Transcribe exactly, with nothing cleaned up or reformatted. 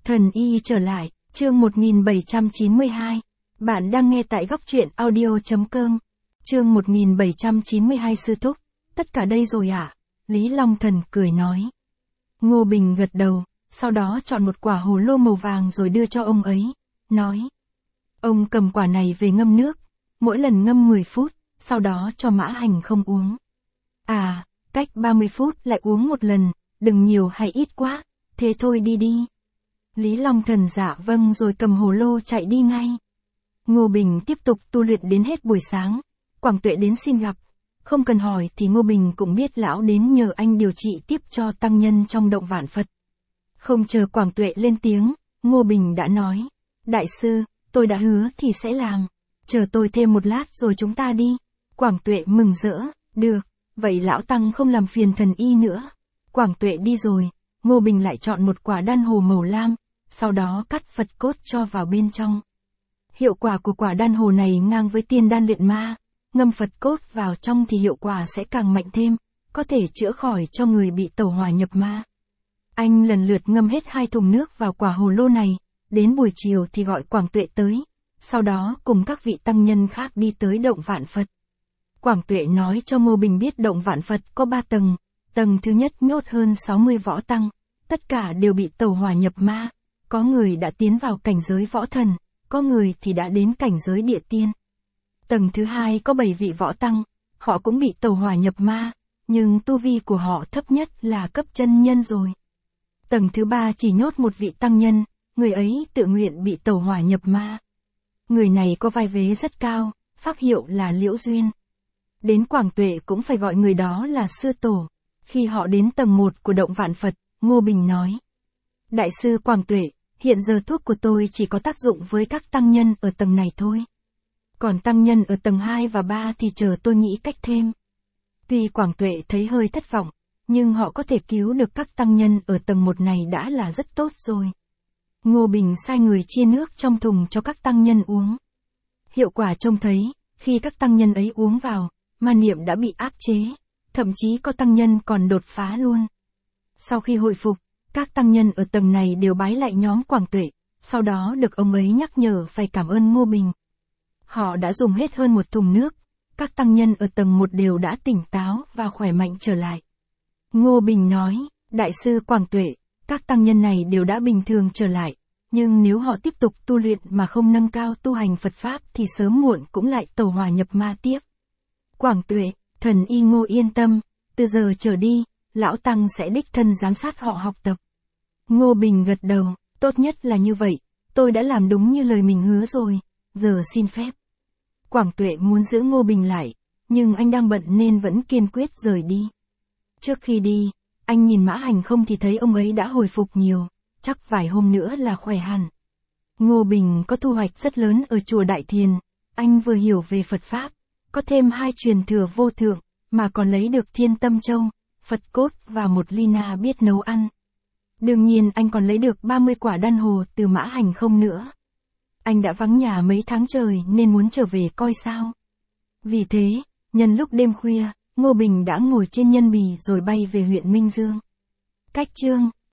Thần y trở lại, chương một nghìn bảy trăm chín mươi hai. Bạn đang nghe tại góc truyện audio.com. Chương một nghìn bảy trăm chín mươi hai sư thúc, tất cả đây rồi ạ. À? Lý Long Thần cười nói. Ngô Bình gật đầu, sau đó chọn một quả hồ lô màu vàng rồi đưa cho ông ấy, nói. Ông cầm quả này về ngâm nước, mỗi lần ngâm mười phút, sau đó cho Mã Hành không uống. À, cách ba mươi phút lại uống một lần, đừng nhiều hay ít quá, thế thôi đi đi. Lý Long Thần dạ vâng rồi cầm hồ lô chạy đi ngay. Ngô Bình tiếp tục tu luyện đến hết buổi sáng. Quảng Tuệ đến xin gặp. Không cần hỏi thì Ngô Bình cũng biết lão đến nhờ anh điều trị tiếp cho tăng nhân trong động Vạn Phật. Không chờ Quảng Tuệ lên tiếng, Ngô Bình đã nói. Đại sư, tôi đã hứa thì sẽ làm. Chờ tôi thêm một lát rồi chúng ta đi. Quảng Tuệ mừng rỡ, được, vậy lão tăng không làm phiền thần y nữa. Quảng Tuệ đi rồi, Ngô Bình lại chọn một quả đan hồ màu lam, sau đó cắt Phật cốt cho vào bên trong. Hiệu quả của quả đan hồ này ngang với tiên đan luyện ma, ngâm Phật cốt vào trong thì hiệu quả sẽ càng mạnh thêm, có thể chữa khỏi cho người bị tẩu hỏa nhập ma. Anh lần lượt ngâm hết hai thùng nước vào quả hồ lô này, đến buổi chiều thì gọi Quảng Tuệ tới, sau đó cùng các vị tăng nhân khác đi tới động Vạn Phật. Quảng Tuệ nói cho Ngô Bình biết động Vạn Phật có ba tầng, tầng thứ nhất nhốt hơn sáu mươi võ tăng, tất cả đều bị tẩu hỏa nhập ma, có người đã tiến vào cảnh giới võ thần, có người thì đã đến cảnh giới địa tiên. Tầng thứ hai có bảy vị võ tăng, họ cũng bị tẩu hỏa nhập ma, nhưng tu vi của họ thấp nhất là cấp chân nhân rồi. Tầng thứ ba chỉ nhốt một vị tăng nhân, người ấy tự nguyện bị tẩu hỏa nhập ma. Người này có vai vế rất cao, pháp hiệu là Liễu Duyên. Đến Quảng Tuệ cũng phải gọi người đó là sư tổ. Khi họ đến tầng một của động Vạn Phật, Ngô Bình nói. Đại sư Quảng Tuệ, hiện giờ thuốc của tôi chỉ có tác dụng với các tăng nhân ở tầng này thôi. Còn tăng nhân ở tầng hai và ba thì chờ tôi nghĩ cách thêm. Tuy Quảng Tuệ thấy hơi thất vọng, nhưng họ có thể cứu được các tăng nhân ở tầng một này đã là rất tốt rồi. Ngô Bình sai người chia nước trong thùng cho các tăng nhân uống. Hiệu quả trông thấy, khi các tăng nhân ấy uống vào, ma niệm đã bị áp chế, thậm chí có tăng nhân còn đột phá luôn. Sau khi hồi phục, các tăng nhân ở tầng này đều bái lại nhóm Quảng Tuệ, sau đó được ông ấy nhắc nhở phải cảm ơn Ngô Bình. Họ đã dùng hết hơn một thùng nước, các tăng nhân ở tầng một đều đã tỉnh táo và khỏe mạnh trở lại. Ngô Bình nói, Đại sư Quảng Tuệ, các tăng nhân này đều đã bình thường trở lại, nhưng nếu họ tiếp tục tu luyện mà không nâng cao tu hành Phật Pháp thì sớm muộn cũng lại tẩu hỏa nhập ma tiếp. Quảng Tuệ, thần y Ngô yên tâm, từ giờ trở đi, lão tăng sẽ đích thân giám sát họ học tập. Ngô Bình gật đầu, tốt nhất là như vậy, tôi đã làm đúng như lời mình hứa rồi, giờ xin phép. Quảng Tuệ muốn giữ Ngô Bình lại, nhưng anh đang bận nên vẫn kiên quyết rời đi. Trước khi đi, anh nhìn Mã Hành không thì thấy ông ấy đã hồi phục nhiều, chắc vài hôm nữa là khỏe hẳn. Ngô Bình có thu hoạch rất lớn ở chùa Đại Thiền, anh vừa hiểu về Phật Pháp, có thêm hai truyền thừa vô thượng, mà còn lấy được Thiên Tâm Châu, Phật cốt và một ly na biết nấu ăn. Đương nhiên anh còn lấy được ba mươi quả đan hồ từ Mã Hành không nữa. Anh đã vắng nhà mấy tháng trời nên muốn trở về coi sao. Vì thế, nhân lúc đêm khuya, Ngô Bình đã ngồi trên nhân bì rồi bay về huyện Minh Dương. Cách chương